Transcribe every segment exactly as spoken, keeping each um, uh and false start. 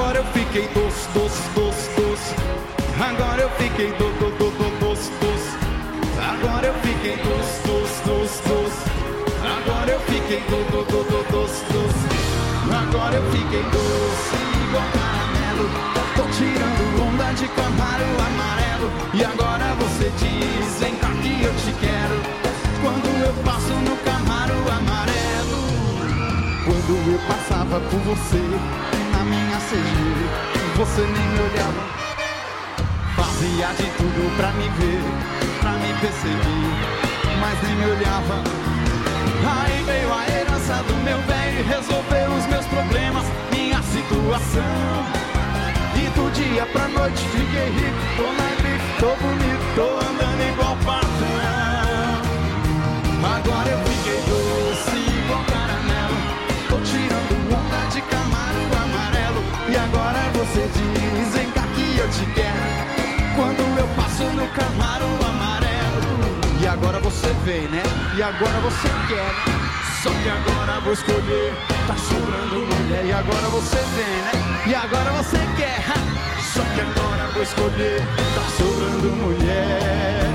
Agora eu fiquei doce, doce, doce, doce. Agora eu fiquei do, do, do, do, doce, doce. Agora eu fiquei doce, doce, doce, doce. Agora eu fiquei do, do, do, do, doce, doce. Agora eu fiquei doce igual caramelo. Tô tirando onda de Camaro amarelo. E agora você diz, vem cá que eu te quero. Quando eu passo no Camaro amarelo. Quando eu passava por você na minha C G, você nem me olhava. Fazia de tudo pra me ver, pra me perceber, mas nem me olhava. Aí veio a herança do meu velho e resolveu os meus problemas, minha situação. E do dia pra noite fiquei rico, tô na grife, tô bonito, tô andando igual patrão. Agora eu fiquei doce igual caramelo. Tô tirando onda de Camaro amarelo. E agora você diz, vem cá que eu te quero. Quando eu passo no Camaro amarelo. E agora você vem, né? E agora você quer. Só que agora vou escolher. Tá sobrando mulher. E agora você vem, né? E agora você quer. Só que agora vou escolher. Tá sobrando mulher.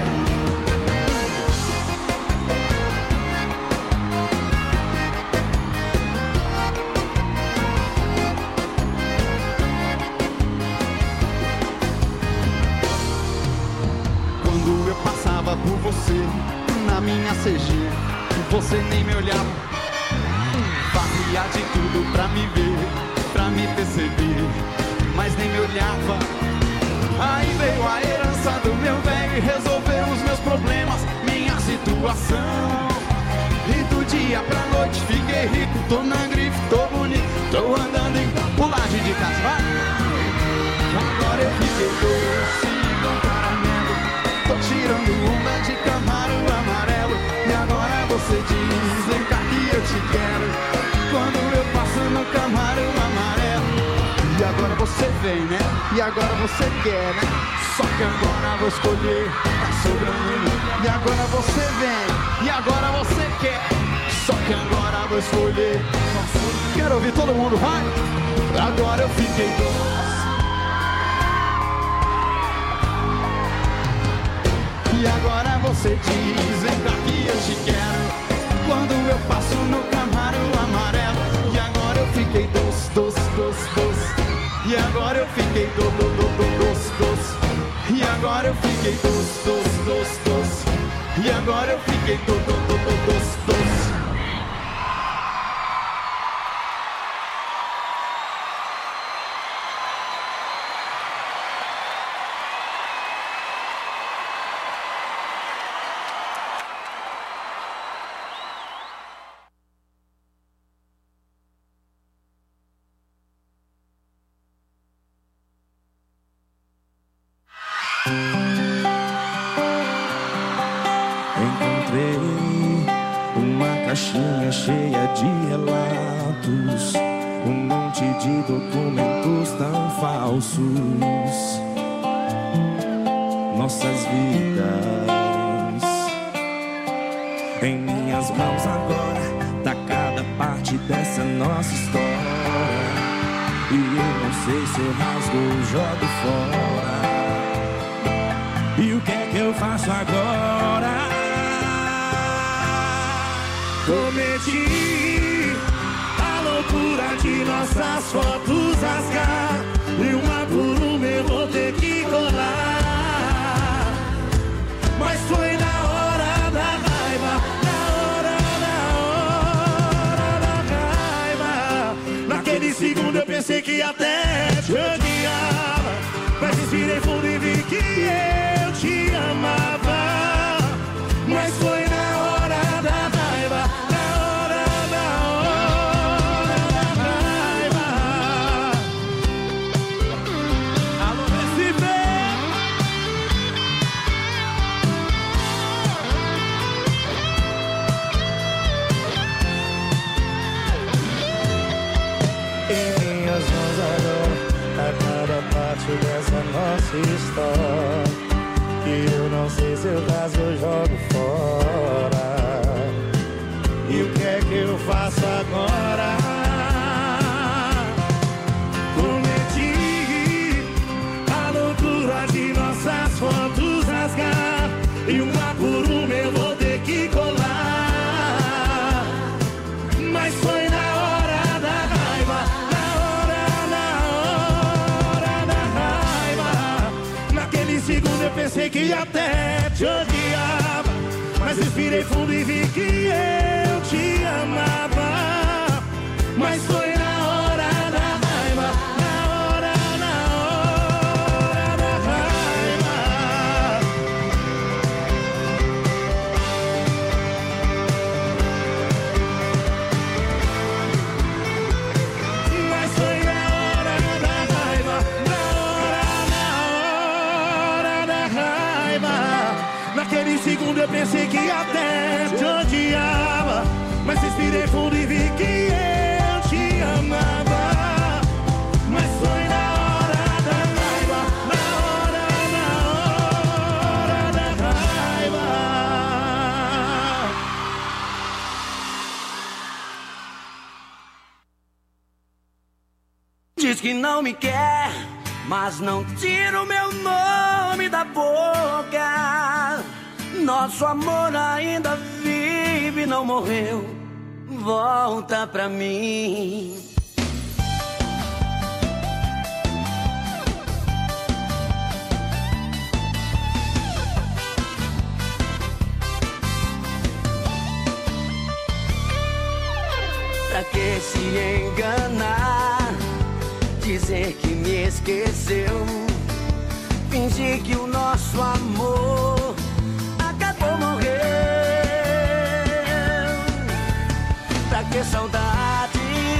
Por você, na minha C G, você nem me olhava. Fazia de tudo pra me ver, pra me perceber, mas nem me olhava. Aí veio a herança do meu velho e resolveu os meus problemas, minha situação. E do dia pra noite fiquei rico, tô na grife, tô bonito, tô andando em pulagem de casa, vai. Agora eu fiquei doce igual caramelo. Tô tirando onda de Camaro amarelo. E agora você diz, vem cá que eu te quero. Quando eu passo no Camaro amarelo. E agora você vem, né? E agora você quer, né? Só que agora vou escolher, tá sobrando. E agora você vem, e agora você quer. Só que agora vou escolher. Quero ouvir todo mundo, vai! Agora eu fiquei doce. E agora você diz, vem cá que eu te quero. Quando eu passo no Camaro amarelo. E agora eu fiquei doce, doce, doce, doce. E agora eu fiquei do, do, do, do, doce, doce. E agora eu fiquei doce, doce, doce, doce. E agora eu fiquei do, do, do, do, doce, doce. Caixinha cheia de relatos, um monte de documentos tão falsos. Nossas vidas em minhas mãos agora, tá cada parte dessa nossa história. E eu não sei se eu rasgo ou jogo fora. E o que é que eu faço agora? Cometi a loucura de nossas fotos rasgar. E uma por uma eu vou ter que colar. Mas foi na hora da raiva, na hora, na hora da raiva. Naquele segundo eu pensei que até te odiava, mas respirei fundo e vi que eu te amava. Mas foi na hora da raiva, na hora, na hora da raiva. Alô, Recife! Em minhas mãos agora, a cada parte dessa nossa história. Que eu não sei se eu caso eu jogo fora. E o que é que eu faço agora? Cometi que até te odiava, mas respirei fundo e vi que eu te amava. Mas foi na hora da raiva, na hora, na hora da raiva. Mas foi na hora da raiva, na hora, na hora da raiva. Naquele segundo eu pensei que até te odiava, mas respirei fundo e vi que eu te amava. Mas foi na hora da raiva, na hora, na hora da raiva. Diz que não me quer, mas não tira o meu nome da boca. Nosso amor ainda vive, não morreu. Volta pra mim. Pra que se enganar, dizer que me esqueceu, fingir que o nosso amor acabou, morreu. Pra que saudade,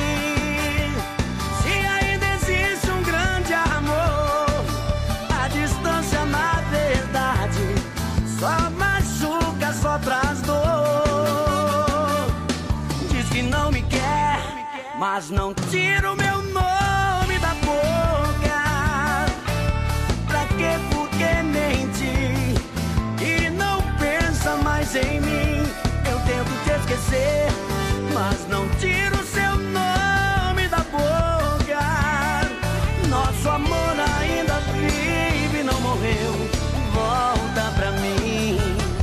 se ainda existe um grande amor? A distância na verdade só machuca, só traz dor. Diz que não me quer, mas não tira o meu nome da boca. Pra que, por que mentir e não pensa mais em mim? Eu tento te esquecer, mas não tiro o seu nome da boca. Nosso amor ainda vive, não morreu. Volta pra mim.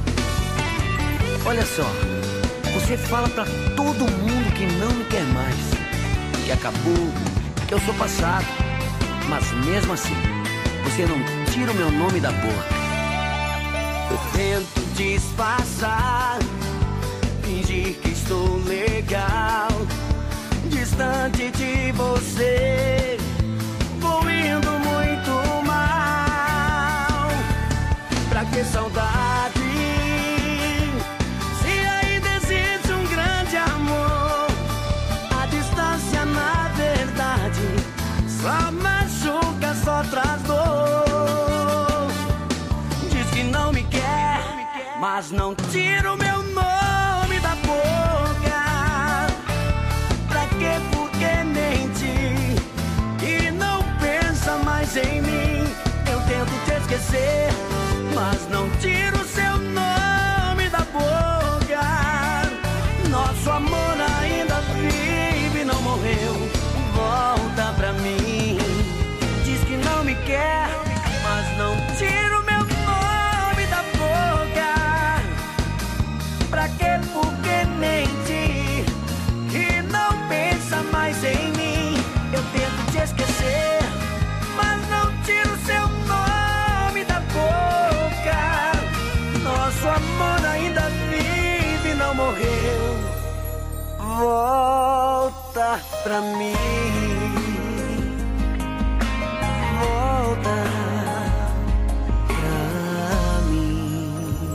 Olha só, você fala pra todo mundo que não me quer mais, que acabou, que eu sou passado, mas mesmo assim você não tira o meu nome da boca. Eu tento disfarçar, fingir que estou legal, distante de você, vou indo muito mal. Pra que saudade, se ainda existe um grande amor? A distância na verdade só machuca, só traz dor. Diz que não me quer, mas não tira o meu nome da boca. Pra que, por que mentir e não pensa mais em mim? Eu tento te esquecer, mas não tiro o seu nome da boca. Nosso amor ainda vive, não morreu. Volta pra mim. Diz que não me quer, mas não tira o meu nome da boca. Pra que, por que mentir e não pensa mais em mim? Eu tento te esquecer, mas não tiro o seu nome da boca. Nosso amor ainda vive, não morreu. Volta pra mim. Volta pra mim.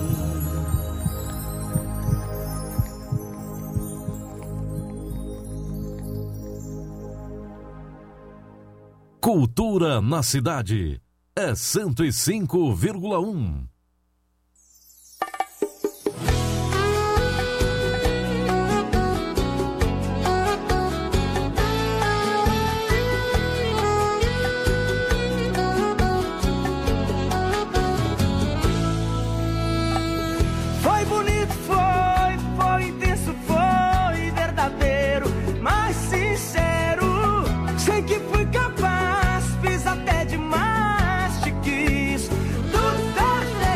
Cultura na cidade é cento e cinco vírgula um. Foi bonito, foi, foi intenso, foi verdadeiro, mas sincero. Sei que fui capaz, fiz até demais, te quis, tudo perfeito.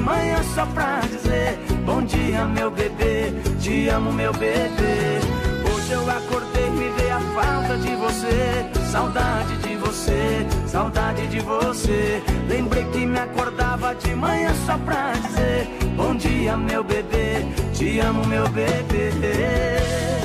manhã só pra dizer bom dia, meu bebê, te amo, meu bebê. Hoje eu acordei, me veio a falta de você, saudade de você, saudade de você. Lembrei que me acordava de manhã só pra dizer bom dia, meu bebê, te amo, meu bebê.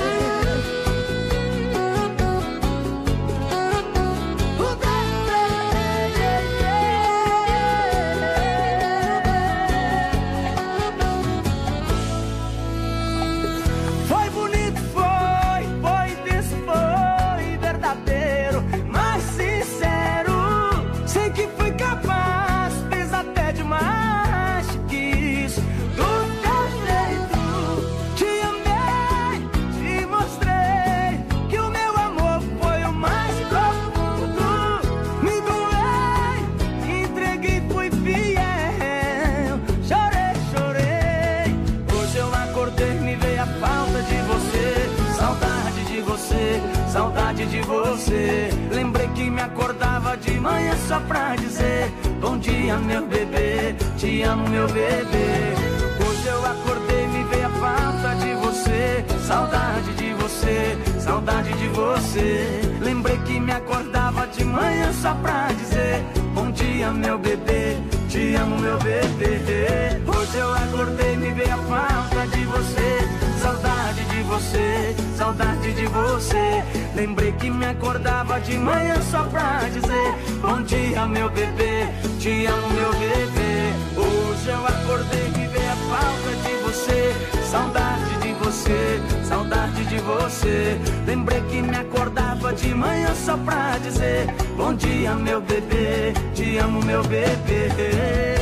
Saudade de você. Lembrei que me acordava de manhã só pra dizer bom dia, meu bebê, te amo, meu bebê. Hoje eu acordei, me veio a falta de você, saudade de você, saudade de você. Lembrei que me acordava de manhã só pra dizer bom dia, meu bebê, te amo, meu bebê. Hoje eu acordei, me veio a falta de você, saudade de você, saudade de você. Lembrei que me acordava de manhã só pra dizer bom dia, meu bebê, te amo, meu bebê. Hoje eu acordei, me veio a falta de você, saudade de você, saudade de você. Lembrei que me acordava de manhã só pra dizer bom dia, meu bebê, te amo, meu bebê.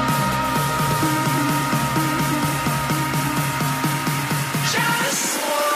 Just one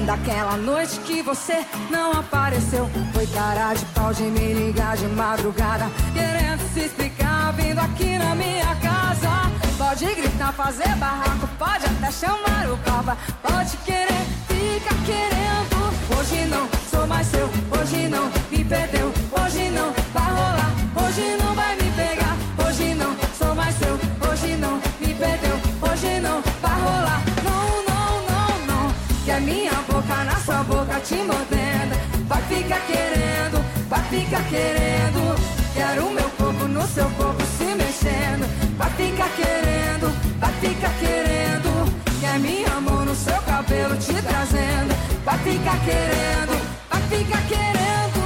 Daquela noite que você não apareceu, foi cara de pau de me ligar de madrugada, querendo se explicar, vindo aqui na minha casa. Pode gritar, fazer barraco, pode até chamar o papa, pode querer, fica querendo. Hoje não sou mais seu, hoje não me perdeu, hoje não vai rolar, hoje não vai me pegar. Hoje não sou mais seu, hoje não me perdeu, hoje não vai rolar. Não, não, não, não, que é minha boca na sua boca te mordendo. Vai ficar querendo, vai ficar querendo. Quero o meu corpo no seu corpo se mexendo. Vai ficar querendo, vai ficar querendo. Quer minha mão no seu cabelo te trazendo. Vai ficar querendo, vai ficar querendo.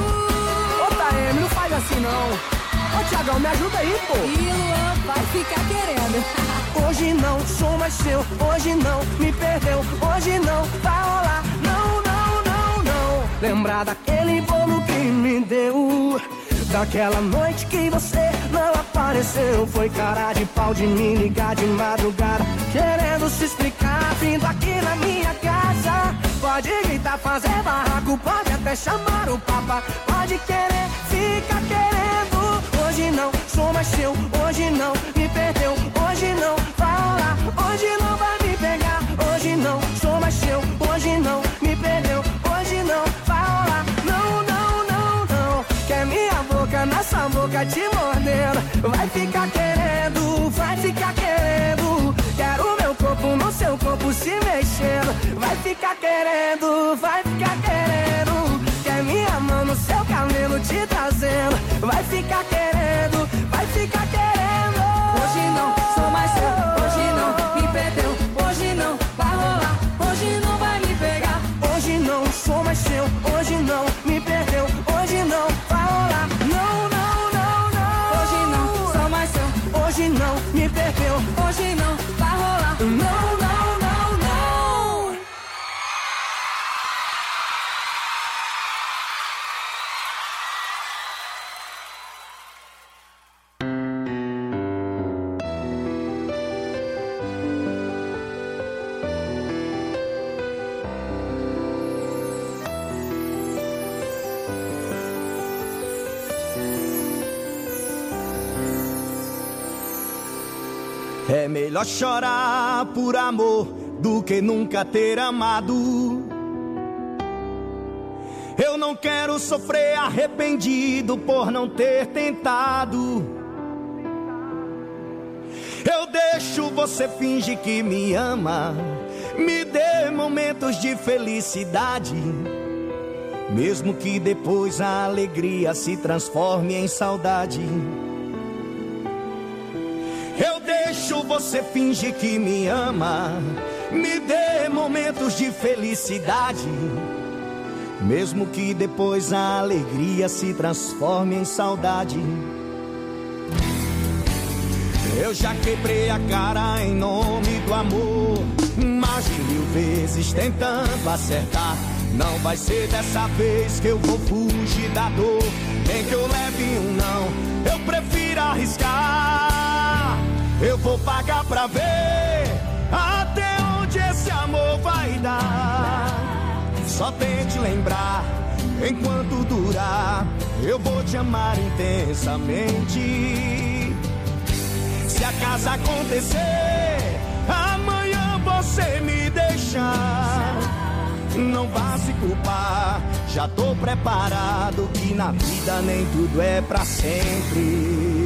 Ô Taeme, não faz assim não. Ô Thiagão, me ajuda aí, pô. E Luan vai ficar querendo. Hoje não sou mais seu, hoje não me perdeu, hoje não vai rolar. Não, não, não, não. Lembrar daquele bolo que me deu, daquela noite que você não apareceu. Foi cara de pau de me ligar de madrugada, querendo se explicar, vindo aqui na minha casa. Pode gritar, fazer barraco, pode até chamar o papa, pode querer, fica querendo. Hoje não sou mais seu, hoje não me perdeu, hoje não vai rolar, hoje não vai me pegar. Hoje não sou mais seu, hoje não me perdeu, hoje não vai rolar. Não, não, não, não, quer minha boca na sua boca te mordendo. Vai ficar querendo, vai ficar querendo. Quero meu corpo no seu corpo se mexendo. Vai ficar querendo, vai ficar querendo. Quer minha mão no seu cabelo te trazendo. Vai ficar querendo, vai ficar querendo. Hoje não sou mais seu, hoje não me perdeu, hoje não vai rolar, hoje não vai me pegar. Hoje não sou mais seu, hoje não me perdeu, hoje não vai rolar. Não, não, não, não. Hoje não sou mais seu, hoje não me perdeu, hoje não vai rolar. Não, não, não, não. É melhor chorar por amor do que nunca ter amado. Eu não quero sofrer arrependido por não ter tentado. Eu deixo você fingir que me ama, me dê momentos de felicidade, mesmo que depois a alegria se transforme em saudade. Eu deixo você fingir que me ama, me dê momentos de felicidade, mesmo que depois a alegria se transforme em saudade. Eu já quebrei a cara em nome do amor, mais de mil vezes tentando acertar. Não vai ser dessa vez que eu vou fugir da dor, nem que eu leve um não, eu prefiro arriscar. Eu vou pagar pra ver até onde esse amor vai dar. Só tente lembrar, enquanto durar, eu vou te amar intensamente. Se acaso acontecer, amanhã você me deixar, não vá se culpar, já tô preparado, que na vida nem tudo é pra sempre.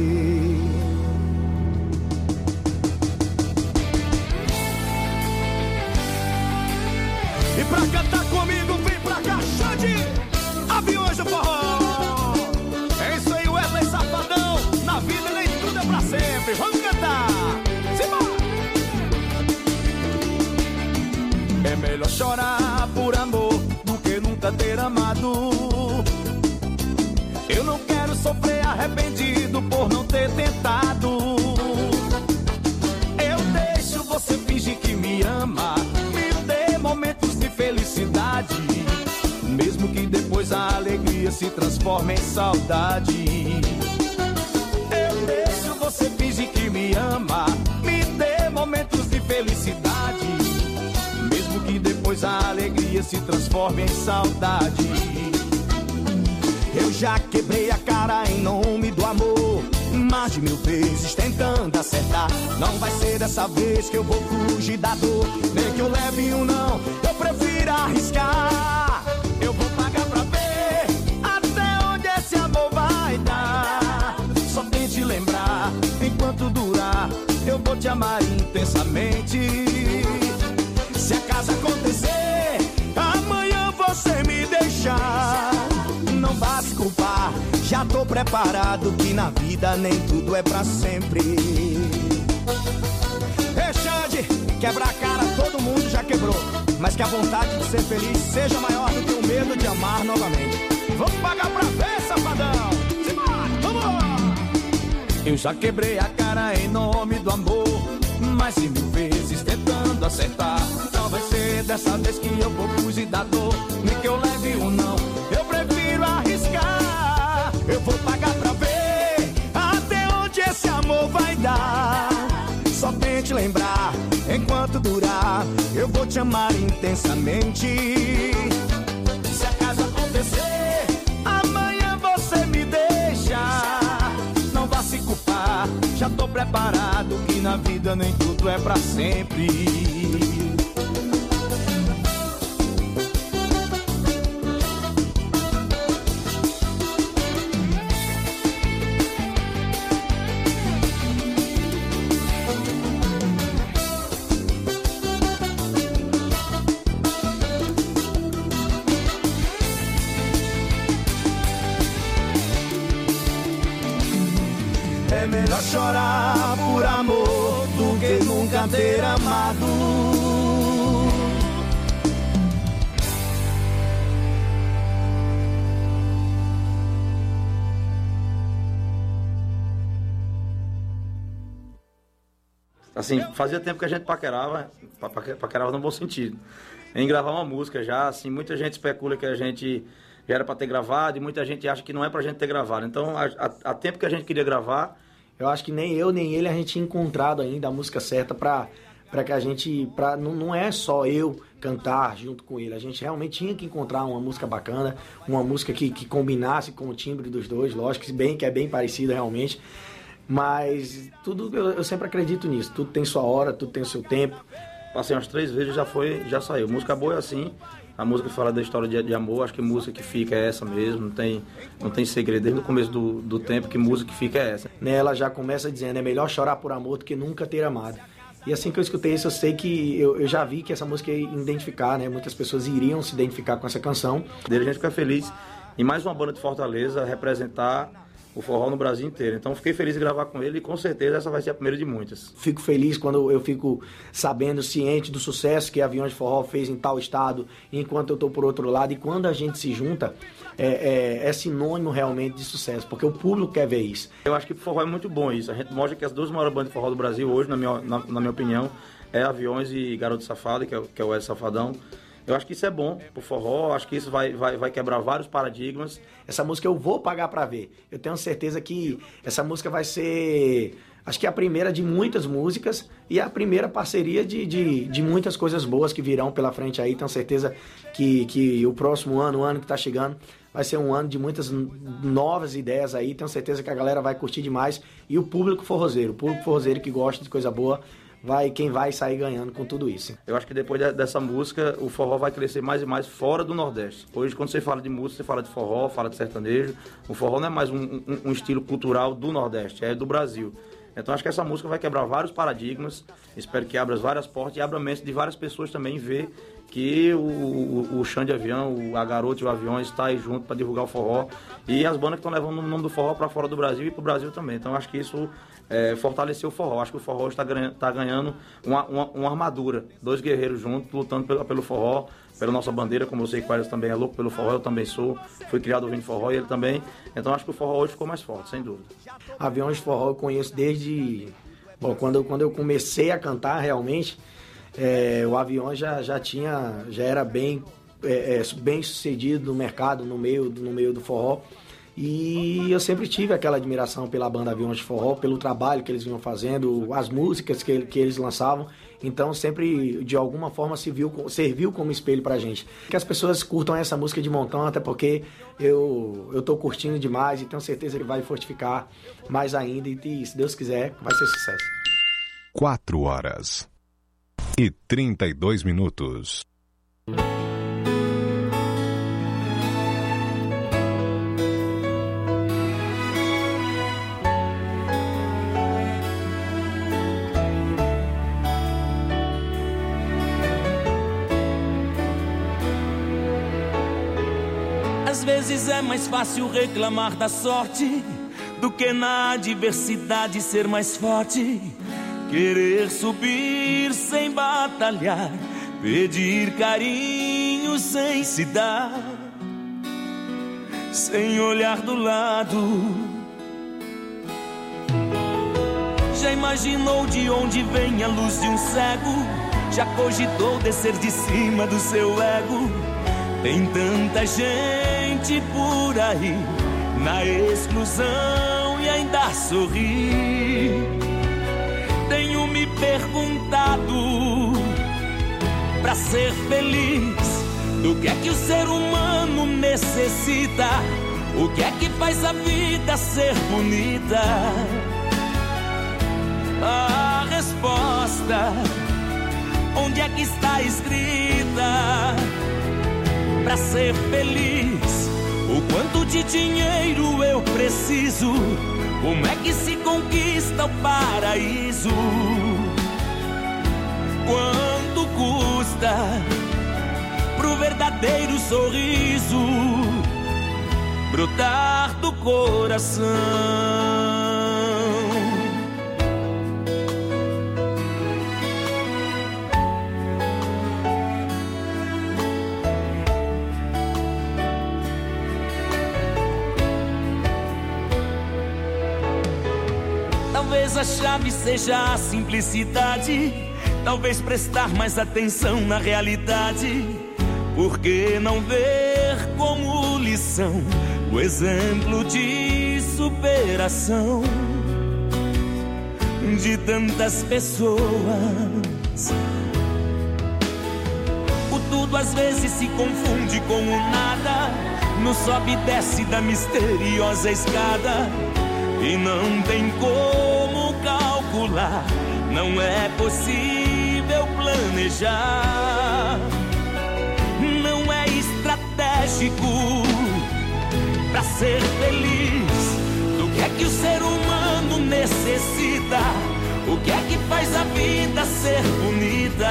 E pra cantar comigo, vem pra cá, Xande, Aviões do Forró. É isso aí, Wesley Safadão, na vida nem tudo é pra sempre. Vamos cantar, simbora! É melhor chorar por amor do que nunca ter amado. Eu não quero sofrer arrependido por não ter tentado. Eu deixo você fingir que me ama, me dê momentos de felicidade, mesmo que depois a alegria se transforme em saudade. Eu deixo você fingir que me ama, me dê momentos de felicidade, mesmo que depois a alegria se transforme em saudade. Eu já quebrei a cara em nome do amor, mais de mil vezes tentando acertar. Não vai ser dessa vez que eu vou fugir da dor, nem que eu leve um não, eu prefiro arriscar. Eu vou pagar pra ver até onde esse amor vai dar. Só tente lembrar, enquanto durar, eu vou te amar intensamente. Se acaso acontecer, amanhã você me deixar, não vá se culpar, já tô preparado, que na vida nem tudo é pra sempre. Ei, Xande, quebrar a cara todo mundo já quebrou, mas que a vontade de ser feliz seja maior do que o medo de amar novamente. Vamos pagar pra ver, safadão! Simbora, vamos! Eu já quebrei a cara em nome do amor, mais de mil vezes tentando acertar. Não vai ser dessa vez que eu vou fugir da dor, nem que eu leve um não, eu prefiro arriscar. Eu vou pagar pra ver até onde esse amor vai dar. Só tente lembrar, enquanto durar, eu vou te amar intensamente. Se acaso acontecer, amanhã você me deixa, não vá se culpar, já tô preparado, que na vida nem tudo é pra sempre. É melhor chorar por amor do que nunca ter amado. Assim, fazia tempo que a gente paquerava, paquerava no bom sentido, em gravar uma música já, assim, muita gente especula que a gente já era para ter gravado e muita gente acha que não é pra gente ter gravado. Então, há tempo que a gente queria gravar, eu acho que nem eu nem ele a gente tinha encontrado ainda a música certa pra, pra que a gente, pra, não, não é só eu cantar junto com ele, a gente realmente tinha que encontrar uma música bacana, uma música que, que combinasse com o timbre dos dois, lógico, bem, que é bem parecida realmente. Mas tudo, eu, eu sempre acredito nisso, tudo tem sua hora, tudo tem o seu tempo. Passei umas três vezes, já foi, já saiu. Música boa é assim, a música que fala da história de, de amor, acho que música que fica é essa mesmo, não tem, não tem segredo, desde o começo do, do tempo que música que fica é essa. Ela já começa dizendo, é melhor chorar por amor do que nunca ter amado. E assim que eu escutei isso, eu sei que, eu, eu já vi que essa música ia identificar, né, muitas pessoas iriam se identificar com essa canção. Dele a gente fica feliz em mais uma banda de Fortaleza representar o forró no Brasil inteiro. Então fiquei feliz de gravar com ele e com certeza essa vai ser a primeira de muitas. Fico feliz quando eu fico sabendo, ciente do sucesso que Aviões de Forró fez em tal estado, enquanto eu estou por outro lado. E quando a gente se junta, é, é, é sinônimo realmente de sucesso, porque o público quer ver isso. Eu acho que o forró é muito bom isso. A gente mostra que as duas maiores bandas de forró do Brasil hoje, na minha, na, na minha opinião, é Aviões e Garoto Safado, que é, que é o Wesley Safadão. Eu acho que isso é bom pro forró, acho que isso vai, vai, vai quebrar vários paradigmas. Essa música eu vou pagar pra ver. Eu tenho certeza que essa música vai ser, acho que a primeira de muitas músicas e a primeira parceria de, de, de muitas coisas boas que virão pela frente aí. Tenho certeza que, que o próximo ano, o ano que tá chegando, vai ser um ano de muitas novas ideias aí. Tenho certeza que a galera vai curtir demais. E o público forrozeiro, o público forrozeiro que gosta de coisa boa, vai, quem vai sair ganhando com tudo isso. Eu acho que depois de, dessa música, o forró vai crescer mais e mais fora do Nordeste. Hoje, quando você fala de música, você fala de forró, fala de sertanejo. O forró não é mais um, um, um estilo cultural do Nordeste, é do Brasil. Então acho que essa música vai quebrar vários paradigmas, espero que abra várias portas e abra a mente de várias pessoas também ver que o, o, o Xande Avião, a Garoto e o Aviões está aí junto para divulgar o forró e as bandas que estão levando o nome do forró para fora do Brasil e para o Brasil também. Então acho que isso é, fortaleceu o forró. Acho que o forró está ganhando, tá ganhando uma, uma, uma armadura, dois guerreiros juntos lutando pelo, pelo forró, pela nossa bandeira, como eu sei que o Qualis também é louco pelo forró, eu também sou, fui criado ouvindo forró e ele também. Então acho que o forró hoje ficou mais forte, sem dúvida. Aviões de Forró eu conheço desde... Bom, quando eu, quando eu comecei a cantar realmente, é, o Aviões já, já tinha, já era bem, é, bem sucedido no mercado, no meio, no meio do forró. E eu sempre tive aquela admiração pela banda Aviões de Forró, pelo trabalho que eles vinham fazendo, as músicas que, que eles lançavam. Então sempre, de alguma forma, serviu, serviu como espelho pra gente. Que as pessoas curtam essa música de montão, até porque eu, eu tô curtindo demais e tenho certeza que vai fortificar mais ainda. E, e se Deus quiser, vai ser sucesso. Quatro horas e trinta e dois minutos. Às vezes é mais fácil reclamar da sorte do que na adversidade ser mais forte. Querer subir sem batalhar, pedir carinho sem se dar, sem olhar do lado. Já imaginou de onde vem a luz de um cego? Já cogitou descer de cima do seu ego? Tem tanta gente por aí na exclusão e ainda sorri. Tenho me perguntado, pra ser feliz, do que é que o ser humano necessita? O que é que faz a vida ser bonita? A resposta, onde é que está escrita? Pra ser feliz, o quanto de dinheiro eu preciso? Como é que se conquista o paraíso? Quanto custa pro verdadeiro sorriso brotar do coração? Talvez a chave seja a simplicidade, talvez prestar mais atenção na realidade. Por que não ver como lição o exemplo de superação de tantas pessoas? O tudo às vezes se confunde com o nada, no sobe e desce da misteriosa escada. E não tem como calcular, não é possível planejar. Não é estratégico pra ser feliz. Do que é que o ser humano necessita? O que é que faz a vida ser bonita?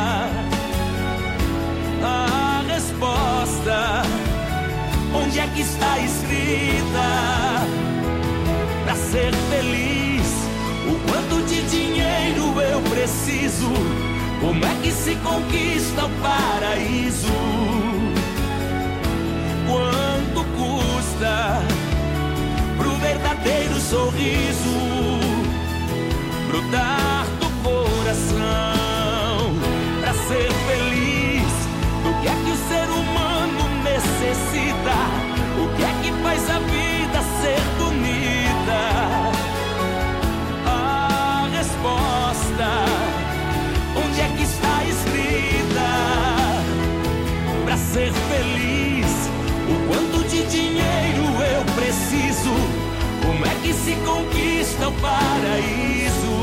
A resposta, onde é que está escrita? Pra ser feliz, o quanto de dinheiro eu preciso? Como é que se conquista o paraíso? Quanto custa pro verdadeiro sorriso brotar do coração? Pra ser feliz, do que é que o ser humano necessita? O que é que faz a vida ser bonita? A resposta, onde é que está escrita? Pra ser feliz, o quanto de dinheiro eu preciso? Como é que se conquista o paraíso?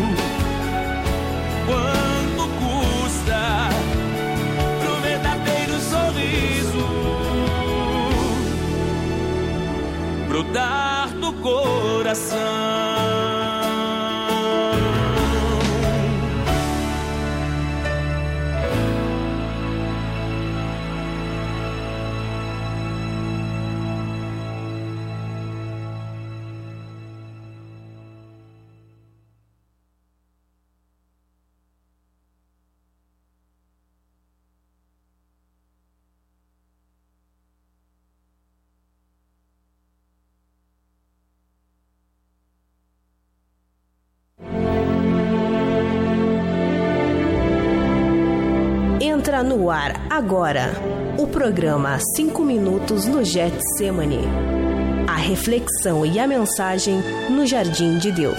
Quanto custa pro verdadeiro sorriso brotar do coração? Entra no ar agora o programa cinco minutos no Getsemane. a reflexão e a mensagem no Jardim de Deus.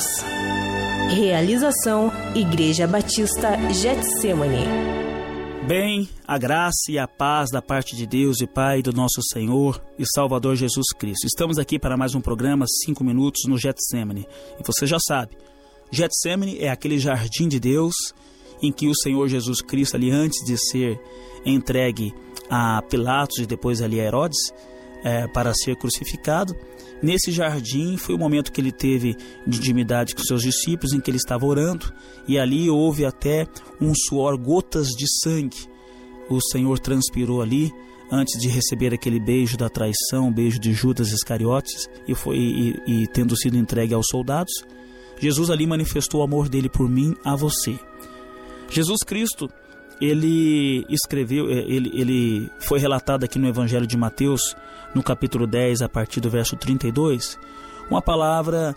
Realização Igreja Batista Getsemane. Bem, a graça e a paz da parte de Deus e Pai do nosso Senhor e Salvador Jesus Cristo. Estamos aqui para mais um programa, cinco minutos no Getsemane. E você já sabe, Getsemane é aquele jardim de Deus em que o Senhor Jesus Cristo, ali antes de ser entregue a Pilatos e depois ali a Herodes, é, para ser crucificado, nesse jardim foi o momento que ele teve de intimidade com seus discípulos, em que ele estava orando, e ali houve até um suor, gotas de sangue. O Senhor transpirou ali antes de receber aquele beijo da traição, o beijo de Judas Iscariotes, e, foi, e, e tendo sido entregue aos soldados, Jesus ali manifestou o amor dele por mim, a você. Jesus Cristo, ele escreveu, ele, ele foi relatado aqui no Evangelho de Mateus, no capítulo dez, a partir do verso trinta e dois, uma palavra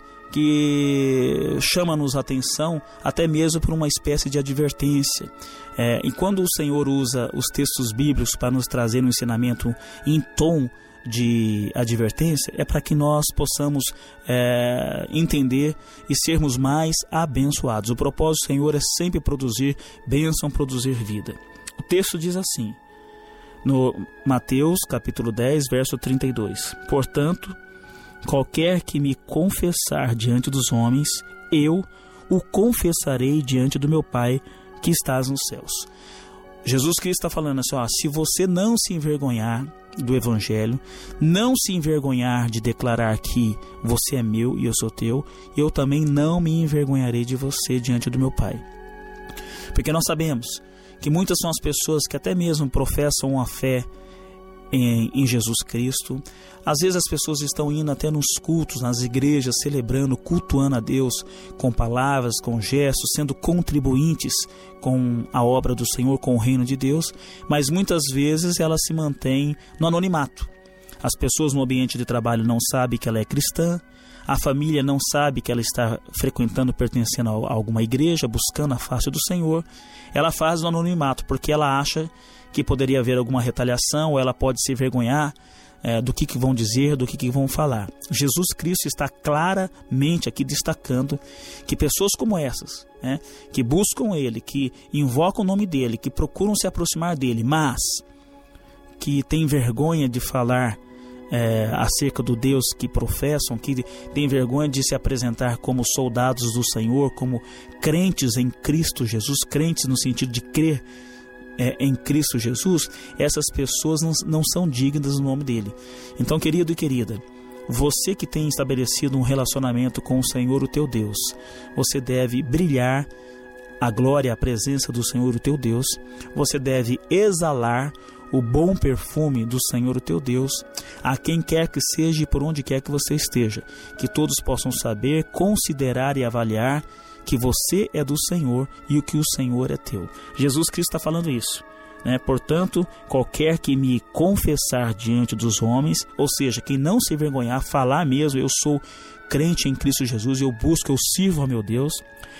que chama-nos a atenção até mesmo por uma espécie de advertência. É, e quando o Senhor usa os textos bíblicos para nos trazer um ensinamento em tom de advertência, é para que nós possamos é, entender e sermos mais abençoados. O propósito do Senhor é sempre produzir bênção, produzir vida. O texto diz assim, no Mateus capítulo dez, verso trinta e dois: portanto, qualquer que me confessar diante dos homens, eu o confessarei diante do meu Pai que estás nos céus. Jesus Cristo está falando assim, ó, se você não se envergonhar do Evangelho, não se envergonhar de declarar que você é meu e eu sou teu, eu também não me envergonharei de você diante do meu Pai. Porque nós sabemos que muitas são as pessoas que até mesmo professam uma fé Em, em Jesus Cristo. Às vezes as pessoas estão indo até nos cultos, nas igrejas, celebrando, cultuando a Deus com palavras, com gestos, sendo contribuintes com a obra do Senhor, com o reino de Deus, mas muitas vezes elas se mantêm no anonimato. As pessoas no ambiente de trabalho não sabem que ela é cristã, a família não sabe que ela está frequentando, pertencendo a alguma igreja, buscando a face do Senhor. Ela faz no anonimato porque ela acha que poderia haver alguma retaliação, ou ela pode se envergonhar é, do que, que vão dizer, do que, que vão falar. Jesus Cristo está claramente aqui destacando que pessoas como essas, né, que buscam Ele, que invocam o nome dEle, que procuram se aproximar dEle, mas que têm vergonha de falar é, acerca do Deus que professam, que têm vergonha de se apresentar como soldados do Senhor, como crentes em Cristo Jesus, crentes no sentido de crer É, em Cristo Jesus, essas pessoas não, não são dignas do nome dele. Então, querido e querida, você que tem estabelecido um relacionamento com o Senhor, o teu Deus, você deve brilhar a glória, a presença do Senhor, o teu Deus. Você deve exalar o bom perfume do Senhor, o teu Deus, a quem quer que seja e por onde quer que você esteja, que todos possam saber, considerar e avaliar que você é do Senhor e o que o Senhor é teu. Jesus Cristo está falando isso, né? Portanto, qualquer que me confessar diante dos homens, ou seja, quem não se envergonhar, falar mesmo, eu sou crente em Cristo Jesus, eu busco, eu sirvo a meu Deus,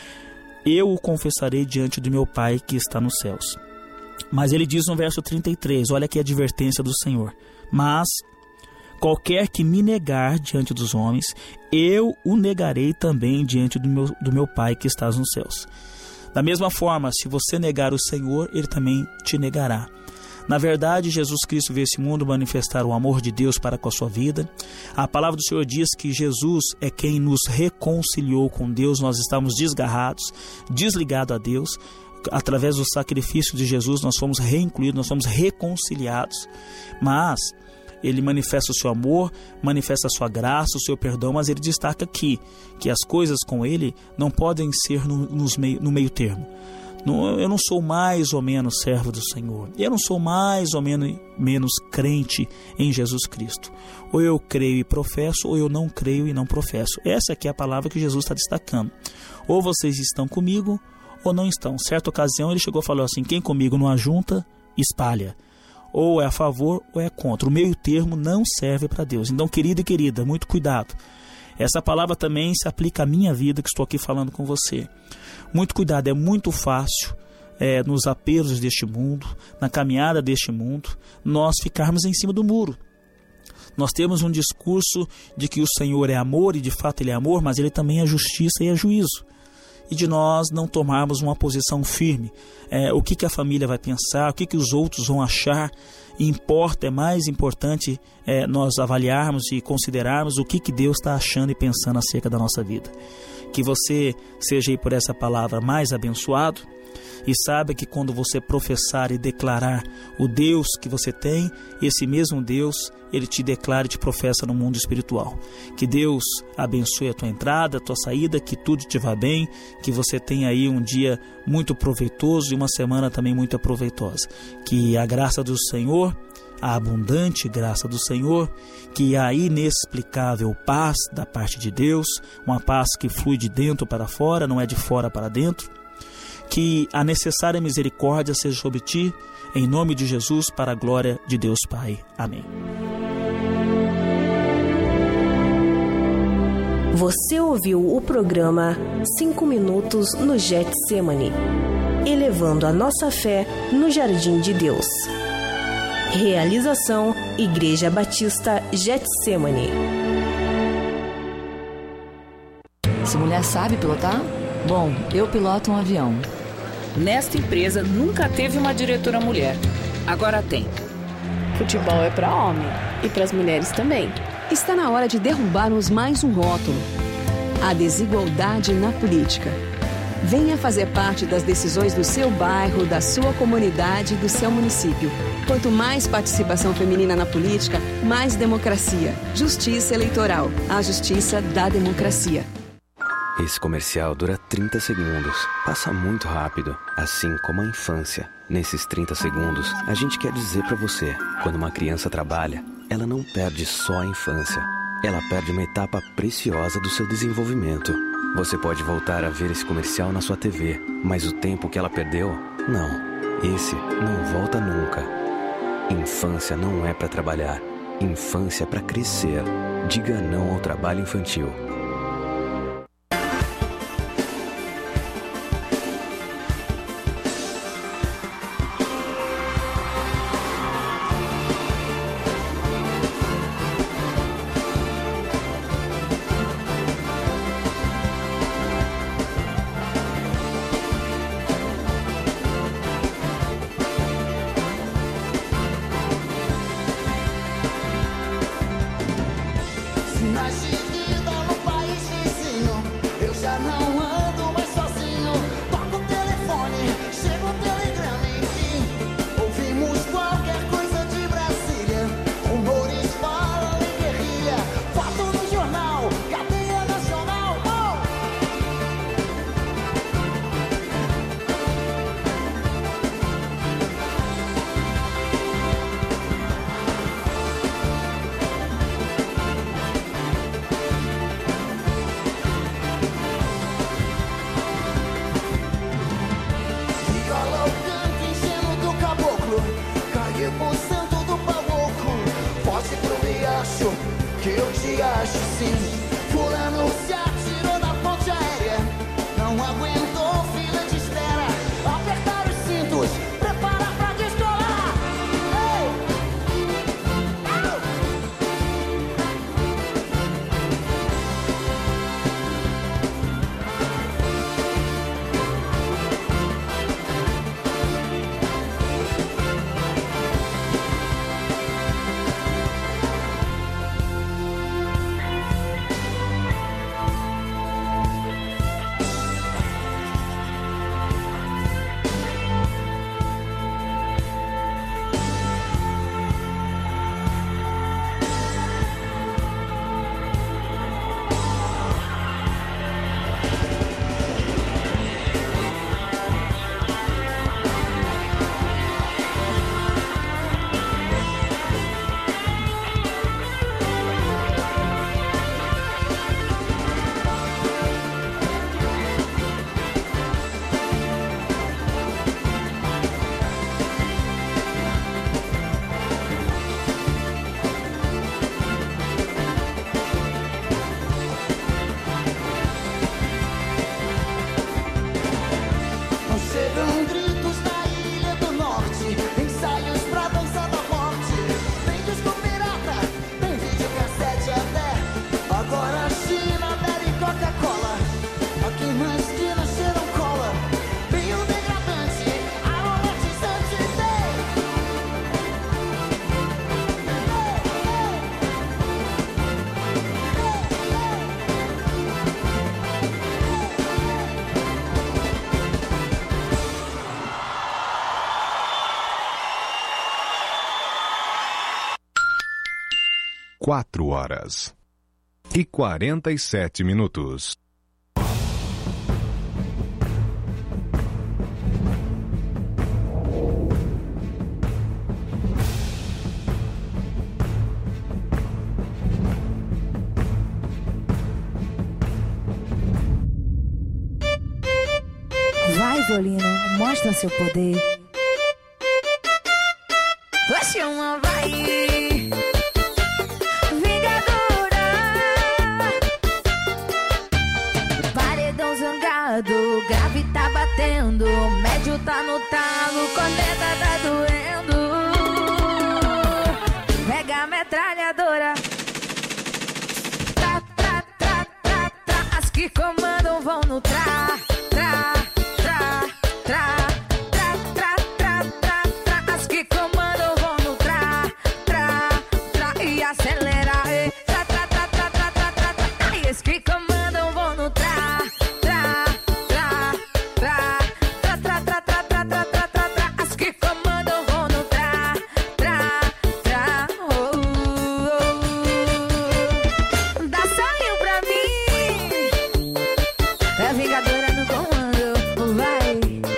eu o confessarei diante do meu Pai que está nos céus. Mas ele diz no verso trinta e três, olha aqui a advertência do Senhor: mas qualquer que me negar diante dos homens, eu o negarei também diante do meu, do meu Pai que estás nos céus. Da mesma forma, se você negar o Senhor, Ele também te negará. Na verdade, Jesus Cristo veio a esse mundo manifestar o amor de Deus para com a sua vida. A palavra do Senhor diz que Jesus é quem nos reconciliou com Deus. Nós estávamos desgarrados, desligados a Deus. Através do sacrifício de Jesus, nós fomos reincluídos, nós fomos reconciliados. Mas Ele manifesta o seu amor, manifesta a sua graça, o seu perdão, mas ele destaca aqui que as coisas com ele não podem ser no, nos meio, no meio termo. Não, eu não sou mais ou menos servo do Senhor. Eu não sou mais ou menos, menos crente em Jesus Cristo. Ou eu creio e professo, ou eu não creio e não professo. Essa aqui é a palavra que Jesus está destacando. Ou vocês estão comigo, ou não estão. Certa ocasião ele chegou e falou assim: quem comigo não ajunta, espalha. Ou é a favor ou é contra. O meio termo não serve para Deus. Então, querido e querida, muito cuidado. Essa palavra também se aplica à minha vida, que estou aqui falando com você. Muito cuidado, é muito fácil é, nos apelos deste mundo, na caminhada deste mundo, nós ficarmos em cima do muro. Nós temos um discurso de que o Senhor é amor, e de fato Ele é amor, mas Ele também é justiça e é juízo. E de nós não tomarmos uma posição firme. É, o que, que a família vai pensar, o que, que os outros vão achar. Importa, é mais importante é, nós avaliarmos e considerarmos o que, que Deus está achando e pensando acerca da nossa vida. Que você seja aí por essa palavra mais abençoado, e saiba que quando você professar e declarar o Deus que você tem, esse mesmo Deus, Ele te declara e te professa no mundo espiritual. Que Deus abençoe a tua entrada, a tua saída, que tudo te vá bem, que você tenha aí um dia muito proveitoso e uma semana também muito proveitosa. Que a graça do Senhor, a abundante graça do Senhor, que a inexplicável paz da parte de Deus, uma paz que flui de dentro para fora, não é de fora para dentro, que a necessária misericórdia seja sobre ti, em nome de Jesus, para a glória de Deus Pai. Amém. Você ouviu o programa cinco minutos no Getsemane, elevando a nossa fé no Jardim de Deus. Realização Igreja Batista Getsemane. Essa mulher sabe pilotar? Bom, eu piloto um avião. Nesta empresa nunca teve uma diretora mulher. Agora tem. Futebol é para homem e para as mulheres também. Está na hora de derrubarmos mais um rótulo: a desigualdade na política. Venha fazer parte das decisões do seu bairro, da sua comunidade e do seu município. Quanto mais participação feminina na política, mais democracia. Justiça eleitoral. A justiça da democracia. Esse comercial dura trinta segundos. Passa muito rápido, assim como a infância. Nesses trinta segundos, a gente quer dizer pra você: quando uma criança trabalha, ela não perde só a infância. Ela perde uma etapa preciosa do seu desenvolvimento. Você pode voltar a ver esse comercial na sua T V, mas o tempo que ela perdeu, não. Esse não volta nunca. Infância não é pra trabalhar. Infância é pra crescer. Diga não ao trabalho infantil. Nasci vida no pai. quatro horas e quarenta e sete minutos. Vai, violino, mostra seu poder. Você uma vai, Vingadora. Paredão zangado, grave tá batendo, médio tá no talo, corneta tá doendo. Pega a metralhadora. Tra, tra, tra, tra, tra. As que comandam vão no tra, tra, tra, tra. Acelera, eh, tra, tra, tra, tra, tra, tra, tra, tra. E os que comandam vão no tra, tra, tra, tra, tra, tra, tra, tra, tra, tra, tra, tra, tra. As que comandam vão no tra, tra, tra, oh, oh. Dá sonho pra mim, é a Vingadora no comando, vai.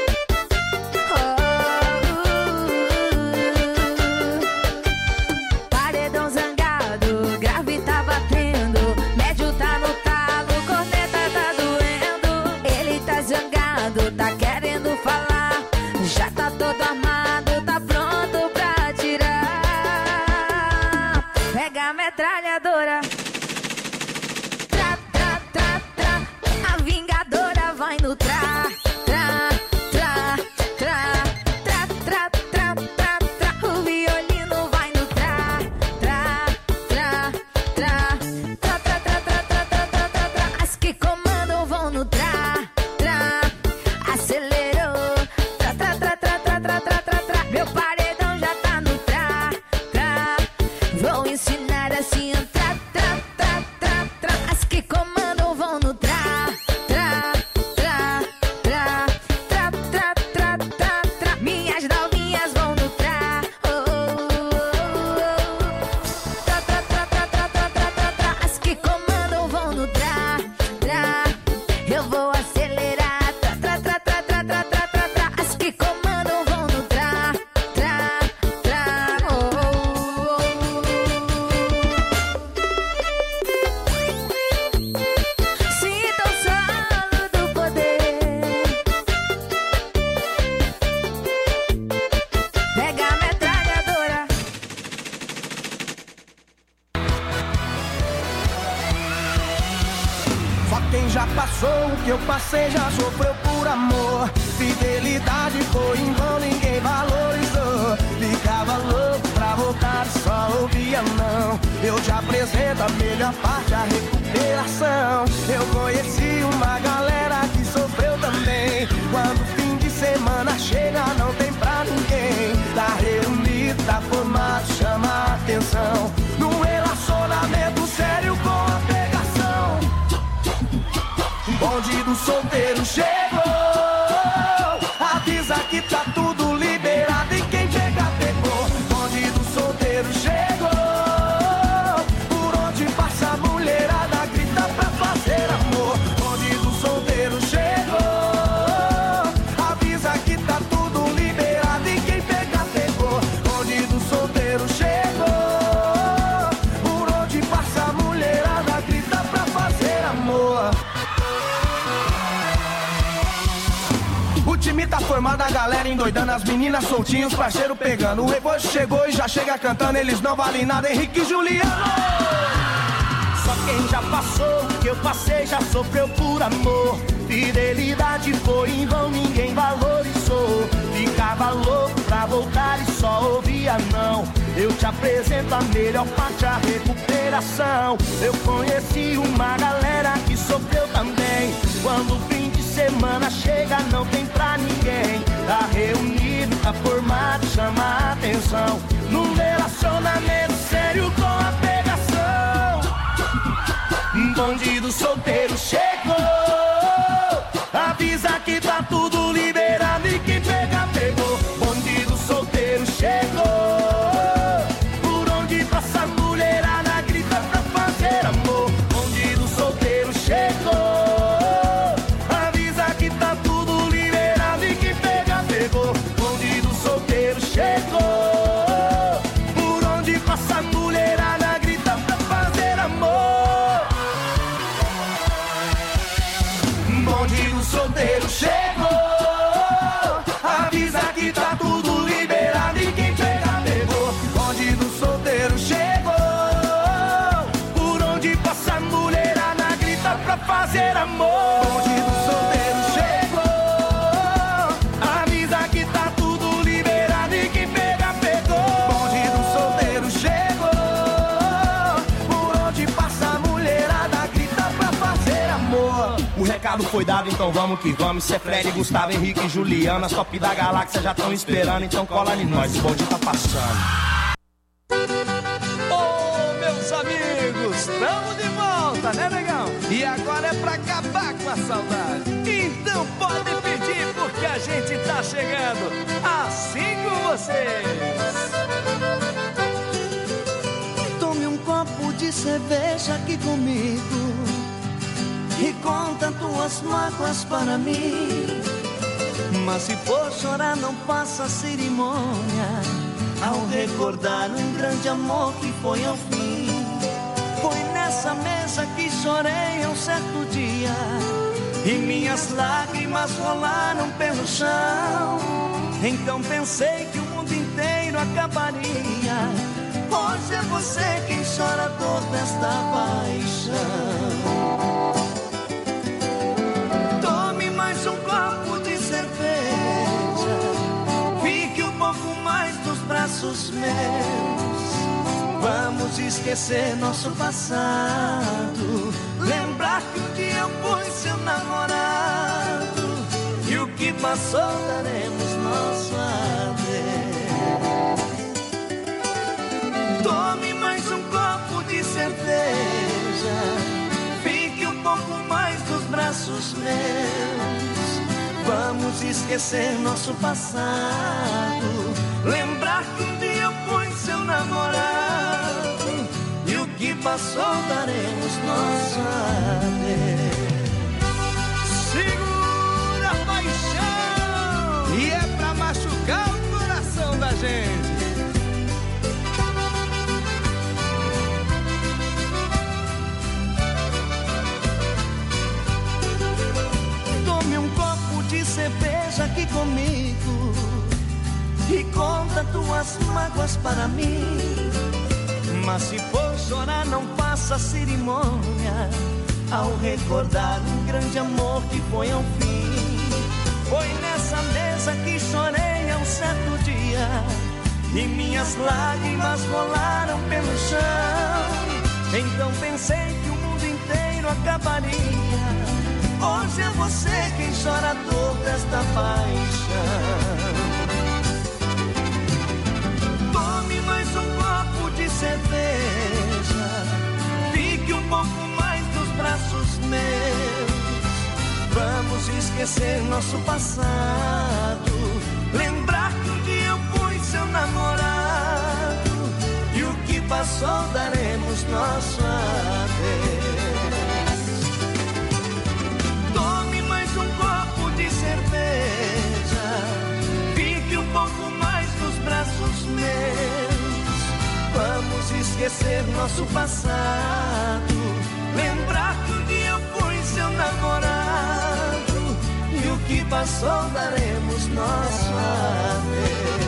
Tá querendo falar, já tá todo armado, tá pronto pra atirar. Pega a metralhadora. Tra, tra, tra, tra. A Vingadora vai no tra, tra, tra, tra, tra, tra, tra, tra, tra. O violino vai no tra, tra, tra, tra, tra, tra, tra, tra, tra, tra, tra, tra, tra. As que comandam vão no tra, tra. Acelerou, tra, tra, tra, tra, tra, tra, tra, tra, tra. Meu paredão já tá no tra, tra. Vou ensinar assim, tra, tra, tra, tra, tra. As que comandam vão no tra, tra, tra, tra, tra, tra, tra, tra, tra. Minhas novinhas vão no tra, oh, oh, oh. Tra, tra, tra, tra, tra, tra, tra, tra, tra. As que comandam vão no tra, tra. Eu vou acelerar. As que comandam vão no tra, tra, tra, oh, oh, oh. Sinta o solo do poder. Pega a metralhadora. só quem já passou o que eu passei já sofreu por amor. Fidelidade foi em vão, ninguém valorizou. Ficava louco pra voltar, só ouvia não. Eu te apresento a melhor parte, a recuperação. Eu conheci uma galera que sofreu também. Quando o fim de semana chega, não tem pra ninguém. Tá reunido, tá formado, chama a atenção. Num relacionamento sério com a pegação. Bonde do solteiro chegou. Avisa que tá tudo liberado e quem chega pegou. Bonde do solteiro chegou. Por onde passa a mulherada grita pra fazer amor. Bonde do solteiro chegou. Avisa que tá tudo liberado e quem pega pegou. Bonde do solteiro chegou. Por onde passa a mulherada grita pra fazer amor. O time tá formado, a galera endoidando, as meninas soltinhos, parceiro pegando. O Revojo chegou e já chega cantando, eles não valem nada, Henrique e Juliano. Só quem já passou o que eu passei já sofreu por amor. Fidelidade foi em vão, ninguém valorizou. Ficava louco pra voltar e só ouvia não. Eu te apresento a melhor parte, a recuperação. Eu conheci uma galera que sofreu também. Quando o fim de semana chega, não tem pra ninguém. Tá reunido, tá formado, chama a atenção. Num relacionamento sério com a pegação. Bandido solteiro chegou. Avisa que tá tudo liberado e quem pega, pegou. Bandido solteiro chegou. Por onde passa a mulherada grita recado foi dado, então vamos que vamos. Cê Fred, Gustavo, Henrique e Juliana, as top da galáxia já estão esperando, então cola em nós, o bonde tá passando. Ô, meus amigos, tamo de volta, né, negão? E agora é pra acabar com a saudade. Então pode pedir, porque a gente tá chegando assim com vocês. Tome um copo de cerveja aqui comigo e conta tuas mágoas para mim. Mas se for chorar, não faça cerimônia ao recordar um grande amor que foi ao fim. Foi nessa mesa que chorei um certo dia e minhas lágrimas rolaram pelo chão. Então pensei que o mundo inteiro acabaria. Hoje é você quem chora a dor desta paixão. Tome mais um copo de cerveja, fique um pouco mais nos braços meus. Vamos esquecer nosso passado, lembrar que um dia eu fui seu namorado, e o que passou daremos nosso adeus. Tome mais um copo de cerveja, fique um pouco mais nos braços meus. Vamos esquecer nosso passado, lembrar que um dia eu fui seu namorado, e o que passou daremos nosso adeus. Segura a paixão, e é pra machucar o coração da gente. Tome um copo de cerveja aqui comigo e conta tuas mágoas para mim. Mas se for chorar, não faça cerimônia ao recordar um grande amor que foi ao fim. Foi nessa mesa que chorei há um certo dia e minhas lágrimas rolaram pelo chão. Então pensei que o mundo inteiro acabaria. Hoje é você quem chora a dor desta paixão. Tome mais um copo de cerveja, fique um pouco mais nos braços meus. Vamos esquecer nosso passado, lembrar que um dia eu fui seu namorado, e o que passou daremos nosso adeus. Tome mais um copo de cerveja, fique um pouco mais nos braços meus. Vamos esquecer nosso passado, lembrar que um dia eu fui seu namorado, e o que passou daremos nosso adeus.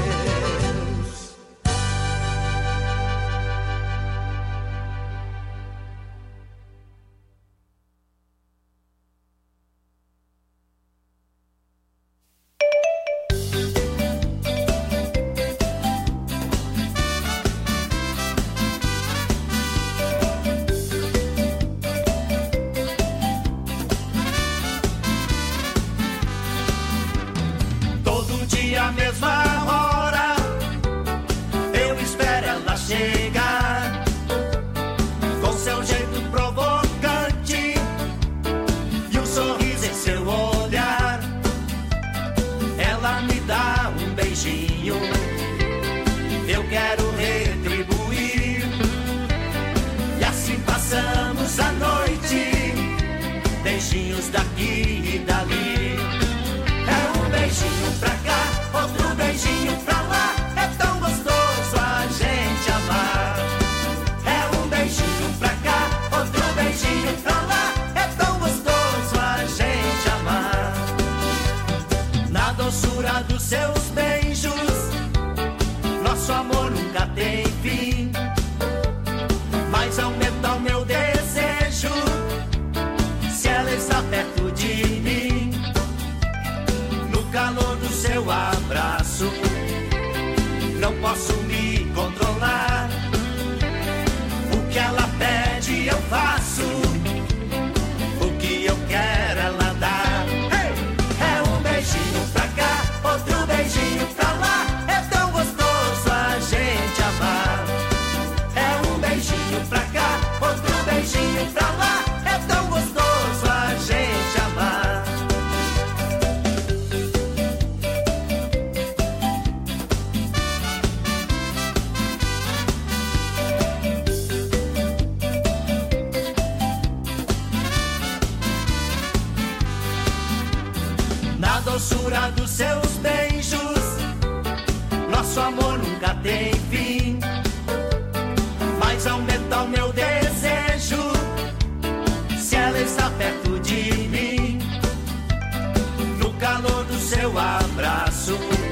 A mesma hora eu espero ela chegar, com seu jeito provocante e um sorriso em seu olhar. Ela me dá um beijinho, eu quero retribuir, e assim passamos a noite, beijinhos daqui e dali. É um beijinho pra cá, outro beijinho pra lá, é tão gostoso a gente amar. É um beijinho pra cá, outro beijinho pra lá, é tão gostoso a gente amar. Na doçura dos seus beijos, nosso amor nunca tem fim, mas aumenta o meu desejo se ela está perto de mim. Calor do seu abraço, não posso me controlar. O que ela pede eu faço, o que eu quero ela dá. Nosso amor nunca tem fim, mas aumenta o meu desejo se ela está perto de mim. No calor do seu abraço